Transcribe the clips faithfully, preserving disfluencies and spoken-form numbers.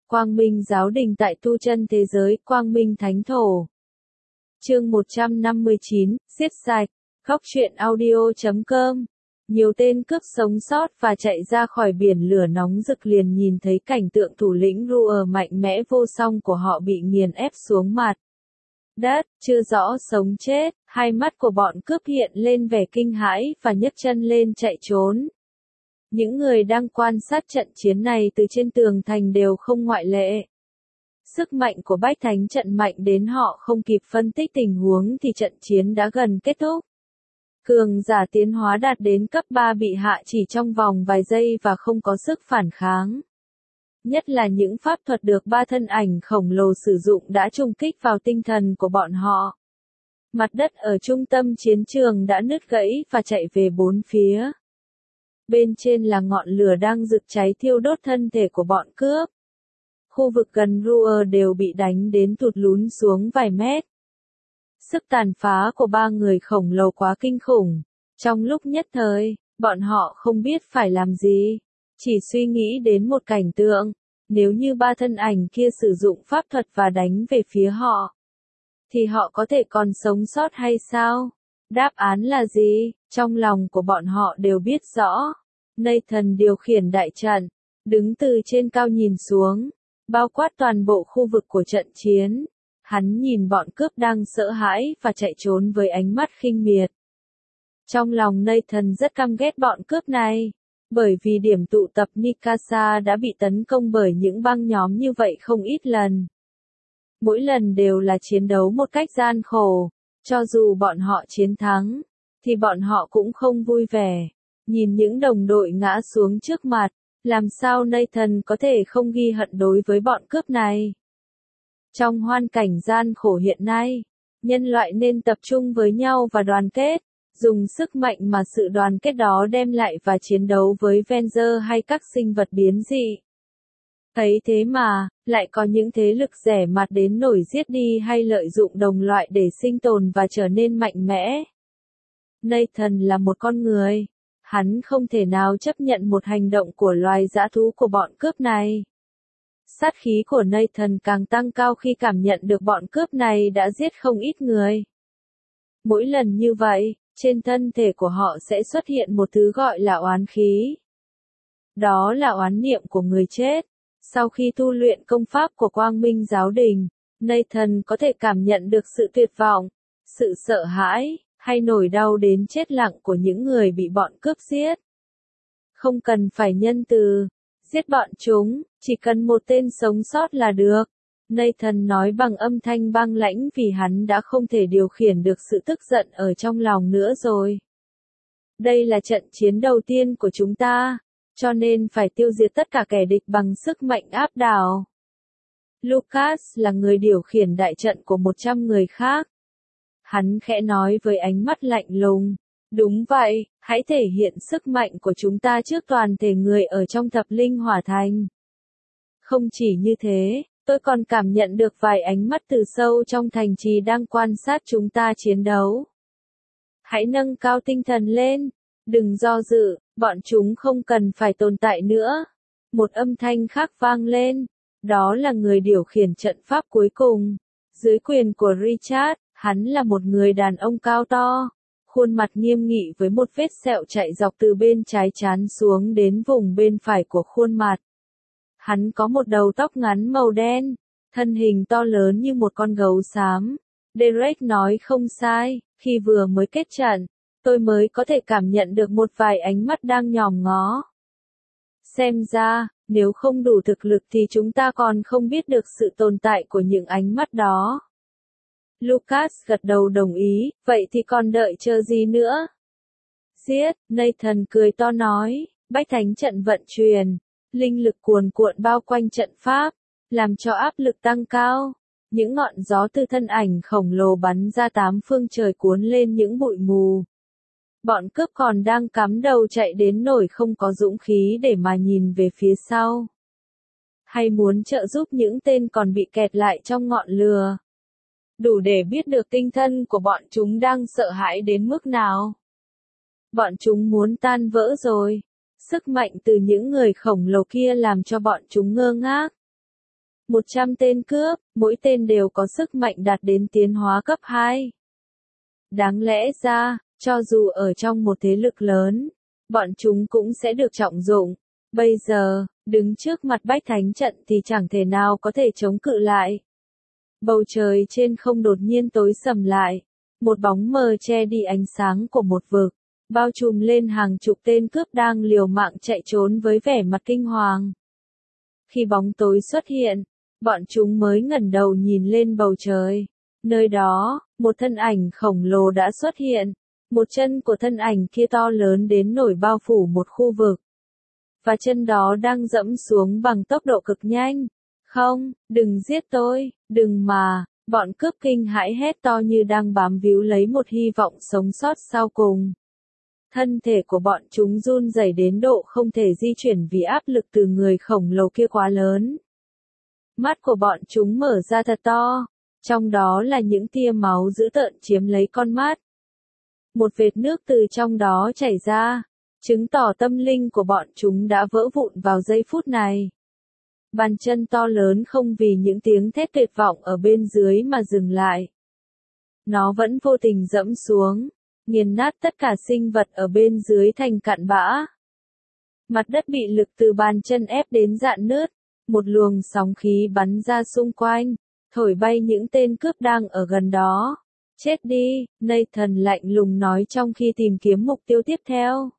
Quang Minh Giáo Đình tại tu chân thế giới, Quang Minh Thánh Thổ. Chương một trăm năm mươi chín, giết sạch. Góc truyện audio chấm com. Nhiều tên cướp sống sót và chạy ra khỏi biển lửa nóng rực liền nhìn thấy cảnh tượng thủ lĩnh Ruhr mạnh mẽ vô song của họ bị nghiền ép xuống mặt đất, chưa rõ sống chết, hai mắt của bọn cướp hiện lên vẻ kinh hãi và nhấc chân lên chạy trốn. Những người đang quan sát trận chiến này từ trên tường thành đều không ngoại lệ. Sức mạnh của Bách Thánh trận mạnh đến họ không kịp phân tích tình huống thì trận chiến đã gần kết thúc. Cường giả tiến hóa đạt đến cấp ba bị hạ chỉ trong vòng vài giây và không có sức phản kháng. Nhất là những pháp thuật được ba thân ảnh khổng lồ sử dụng đã trùng kích vào tinh thần của bọn họ. Mặt đất ở trung tâm chiến trường đã nứt gãy và chạy về bốn phía. Bên trên là ngọn lửa đang rực cháy thiêu đốt thân thể của bọn cướp. Khu vực gần Ruhr đều bị đánh đến tụt lún xuống vài mét. Sức tàn phá của ba người khổng lồ quá kinh khủng. Trong lúc nhất thời, bọn họ không biết phải làm gì. Chỉ suy nghĩ đến một cảnh tượng. Nếu như ba thân ảnh kia sử dụng pháp thuật và đánh về phía họ, thì họ có thể còn sống sót hay sao? Đáp án là gì? Trong lòng của bọn họ đều biết rõ. Nathan điều khiển đại trận, đứng từ trên cao nhìn xuống, bao quát toàn bộ khu vực của trận chiến. Hắn nhìn bọn cướp đang sợ hãi và chạy trốn với ánh mắt khinh miệt. Trong lòng Nathan rất căm ghét bọn cướp này, bởi vì điểm tụ tập Nikasa đã bị tấn công bởi những băng nhóm như vậy không ít lần. Mỗi lần đều là chiến đấu một cách gian khổ, cho dù bọn họ chiến thắng, thì bọn họ cũng không vui vẻ. Nhìn những đồng đội ngã xuống trước mặt, làm sao Nathan có thể không ghi hận đối với bọn cướp này. Trong hoàn cảnh gian khổ hiện nay, nhân loại nên tập trung với nhau và đoàn kết, dùng sức mạnh mà sự đoàn kết đó đem lại và chiến đấu với Venger hay các sinh vật biến dị. Thấy thế mà, lại có những thế lực rẻ mạt đến nổi giết đi hay lợi dụng đồng loại để sinh tồn và trở nên mạnh mẽ. Nathan là một con người. Hắn không thể nào chấp nhận một hành động của loài dã thú của bọn cướp này. Sát khí của Nathan càng tăng cao khi cảm nhận được bọn cướp này đã giết không ít người. Mỗi lần như vậy, trên thân thể của họ sẽ xuất hiện một thứ gọi là oán khí. Đó là oán niệm của người chết. Sau khi tu luyện công pháp của Quang Minh Giáo Đình, Nathan có thể cảm nhận được sự tuyệt vọng, sự sợ hãi, hay nỗi đau đến chết lặng của những người bị bọn cướp giết. Không cần phải nhân từ, giết bọn chúng, chỉ cần một tên sống sót là được. Nathan nói bằng âm thanh băng lãnh vì hắn đã không thể điều khiển được sự tức giận ở trong lòng nữa rồi. Đây là trận chiến đầu tiên của chúng ta, cho nên phải tiêu diệt tất cả kẻ địch bằng sức mạnh áp đảo. Lucas là người điều khiển đại trận của một trăm người khác. Hắn khẽ nói với ánh mắt lạnh lùng. Đúng vậy, hãy thể hiện sức mạnh của chúng ta trước toàn thể người ở trong thập linh hỏa thành. Không chỉ như thế, tôi còn cảm nhận được vài ánh mắt từ sâu trong thành trì đang quan sát chúng ta chiến đấu. Hãy nâng cao tinh thần lên, đừng do dự, bọn chúng không cần phải tồn tại nữa. Một âm thanh khác vang lên, đó là người điều khiển trận pháp cuối cùng. Dưới quyền của Richard, hắn là một người đàn ông cao to, khuôn mặt nghiêm nghị với một vết sẹo chạy dọc từ bên trái trán xuống đến vùng bên phải của khuôn mặt. Hắn có một đầu tóc ngắn màu đen, thân hình to lớn như một con gấu xám. Derek nói không sai, khi vừa mới kết trận, tôi mới có thể cảm nhận được một vài ánh mắt đang nhòm ngó. Xem ra, nếu không đủ thực lực thì chúng ta còn không biết được sự tồn tại của những ánh mắt đó. Lucas gật đầu đồng ý, vậy thì còn đợi chờ gì nữa? Giết, Nathan cười to nói, Bách Thánh trận vận chuyển, linh lực cuồn cuộn bao quanh trận pháp, làm cho áp lực tăng cao. Những ngọn gió từ thân ảnh khổng lồ bắn ra tám phương trời cuốn lên những bụi mù. Bọn cướp còn đang cắm đầu chạy đến nỗi không có dũng khí để mà nhìn về phía sau. Hay muốn trợ giúp những tên còn bị kẹt lại trong ngọn lửa. Đủ để biết được tinh thần của bọn chúng đang sợ hãi đến mức nào. Bọn chúng muốn tan vỡ rồi. Sức mạnh từ những người khổng lồ kia làm cho bọn chúng ngơ ngác. một trăm tên cướp, mỗi tên đều có sức mạnh đạt đến tiến hóa cấp hai. Đáng lẽ ra, cho dù ở trong một thế lực lớn, bọn chúng cũng sẽ được trọng dụng. Bây giờ, đứng trước mặt bách thánh trận thì chẳng thể nào có thể chống cự lại. Bầu trời trên không đột nhiên tối sầm lại. Một bóng mờ che đi ánh sáng của một vực, bao trùm lên hàng chục tên cướp đang liều mạng chạy trốn với vẻ mặt kinh hoàng. Khi bóng tối xuất hiện, bọn chúng mới ngẩng đầu nhìn lên bầu trời. Nơi đó, một thân ảnh khổng lồ đã xuất hiện. Một chân của thân ảnh kia to lớn đến nổi bao phủ một khu vực. Và chân đó đang dẫm xuống bằng tốc độ cực nhanh. Không, đừng giết tôi, đừng mà. Bọn cướp kinh hãi hét to như đang bám víu lấy một hy vọng sống sót sau cùng. Thân thể của bọn chúng run rẩy đến độ không thể di chuyển vì áp lực từ người khổng lồ kia quá lớn. Mắt của bọn chúng mở ra thật to, trong đó là những tia máu dữ tợn chiếm lấy con mắt. Một vệt nước từ trong đó chảy ra, chứng tỏ tâm linh của bọn chúng đã vỡ vụn vào giây phút này. Bàn chân to lớn không vì những tiếng thét tuyệt vọng ở bên dưới mà dừng lại. Nó vẫn vô tình dẫm xuống, nghiền nát tất cả sinh vật ở bên dưới thành cặn bã. Mặt đất bị lực từ bàn chân ép đến rạn nứt, một luồng sóng khí bắn ra xung quanh, thổi bay những tên cướp đang ở gần đó. Chết đi, Nathan lạnh lùng nói trong khi tìm kiếm mục tiêu tiếp theo.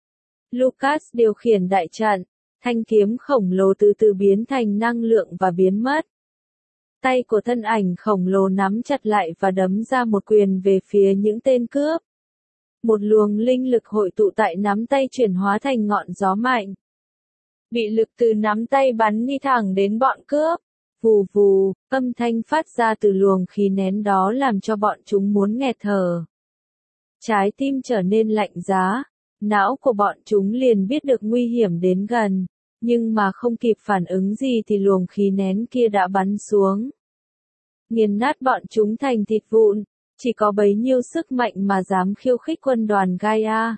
Lucas điều khiển đại trận. Thanh kiếm khổng lồ từ từ biến thành năng lượng và biến mất. Tay của thân ảnh khổng lồ nắm chặt lại và đấm ra một quyền về phía những tên cướp. Một luồng linh lực hội tụ tại nắm tay chuyển hóa thành ngọn gió mạnh. Bị lực từ nắm tay bắn đi thẳng đến bọn cướp. Vù vù, âm thanh phát ra từ luồng khí nén đó làm cho bọn chúng muốn nghẹt thở. Trái tim trở nên lạnh giá. Não của bọn chúng liền biết được nguy hiểm đến gần, nhưng mà không kịp phản ứng gì thì luồng khí nén kia đã bắn xuống. Nghiền nát bọn chúng thành thịt vụn, chỉ có bấy nhiêu sức mạnh mà dám khiêu khích quân đoàn Gaia.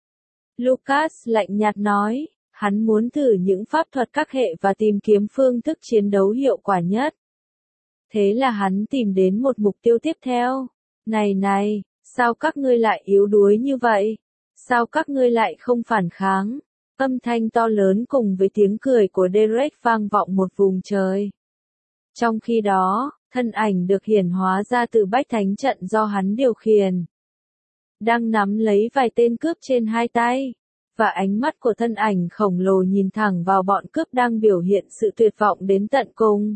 Lucas lạnh nhạt nói, hắn muốn thử những pháp thuật các hệ và tìm kiếm phương thức chiến đấu hiệu quả nhất. Thế là hắn tìm đến một mục tiêu tiếp theo. Này này, sao các ngươi lại yếu đuối như vậy? Sao các ngươi lại không phản kháng? Âm thanh to lớn cùng với tiếng cười của Derek vang vọng một vùng trời. Trong khi đó, thân ảnh được hiển hóa ra từ bách thánh trận do hắn điều khiển. Đang nắm lấy vài tên cướp trên hai tay, và ánh mắt của thân ảnh khổng lồ nhìn thẳng vào bọn cướp đang biểu hiện sự tuyệt vọng đến tận cùng.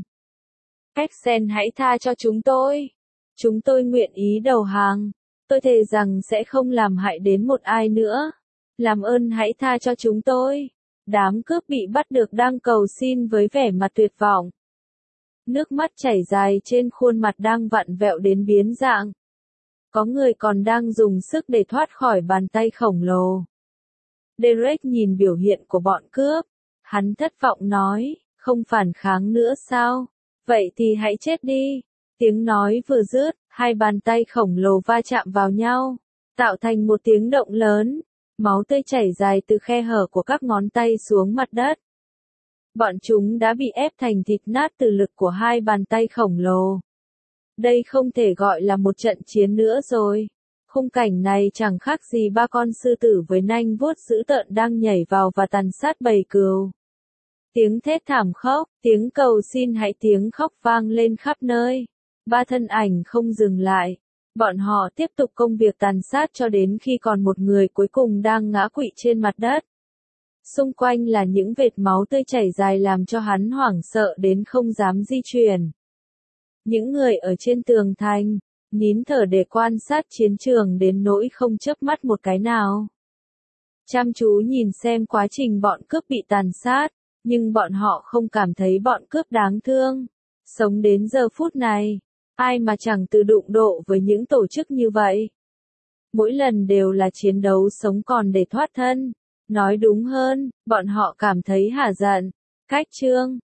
Exen hãy tha cho chúng tôi. Chúng tôi nguyện ý đầu hàng. Tôi thề rằng sẽ không làm hại đến một ai nữa. Làm ơn hãy tha cho chúng tôi. Đám cướp bị bắt được đang cầu xin với vẻ mặt tuyệt vọng. Nước mắt chảy dài trên khuôn mặt đang vặn vẹo đến biến dạng. Có người còn đang dùng sức để thoát khỏi bàn tay khổng lồ. Derek nhìn biểu hiện của bọn cướp. Hắn thất vọng nói, không phản kháng nữa sao? Vậy thì hãy chết đi. Tiếng nói vừa dứt, hai bàn tay khổng lồ va chạm vào nhau, tạo thành một tiếng động lớn. Máu tươi chảy dài từ khe hở của các ngón tay xuống mặt đất. Bọn chúng đã bị ép thành thịt nát từ lực của hai bàn tay khổng lồ. Đây không thể gọi là một trận chiến nữa rồi. Khung cảnh này chẳng khác gì ba con sư tử với nanh vuốt dữ tợn đang nhảy vào và tàn sát bầy cừu. Tiếng thét thảm khốc, tiếng cầu xin hãy tiếng khóc vang lên khắp nơi. Ba thân ảnh không dừng lại. Bọn họ tiếp tục công việc tàn sát cho đến khi còn một người cuối cùng đang ngã quỵ trên mặt đất. Xung quanh là những vệt máu tươi chảy dài làm cho hắn hoảng sợ đến không dám di chuyển. Những người ở trên tường thành, nín thở để quan sát chiến trường đến nỗi không chớp mắt một cái nào. Chăm chú nhìn xem quá trình bọn cướp bị tàn sát, nhưng bọn họ không cảm thấy bọn cướp đáng thương. Sống đến giờ phút này, ai mà chẳng tự đụng độ với những tổ chức như vậy. Mỗi lần đều là chiến đấu sống còn để thoát thân. Nói đúng hơn, bọn họ cảm thấy hả giận. Cách chương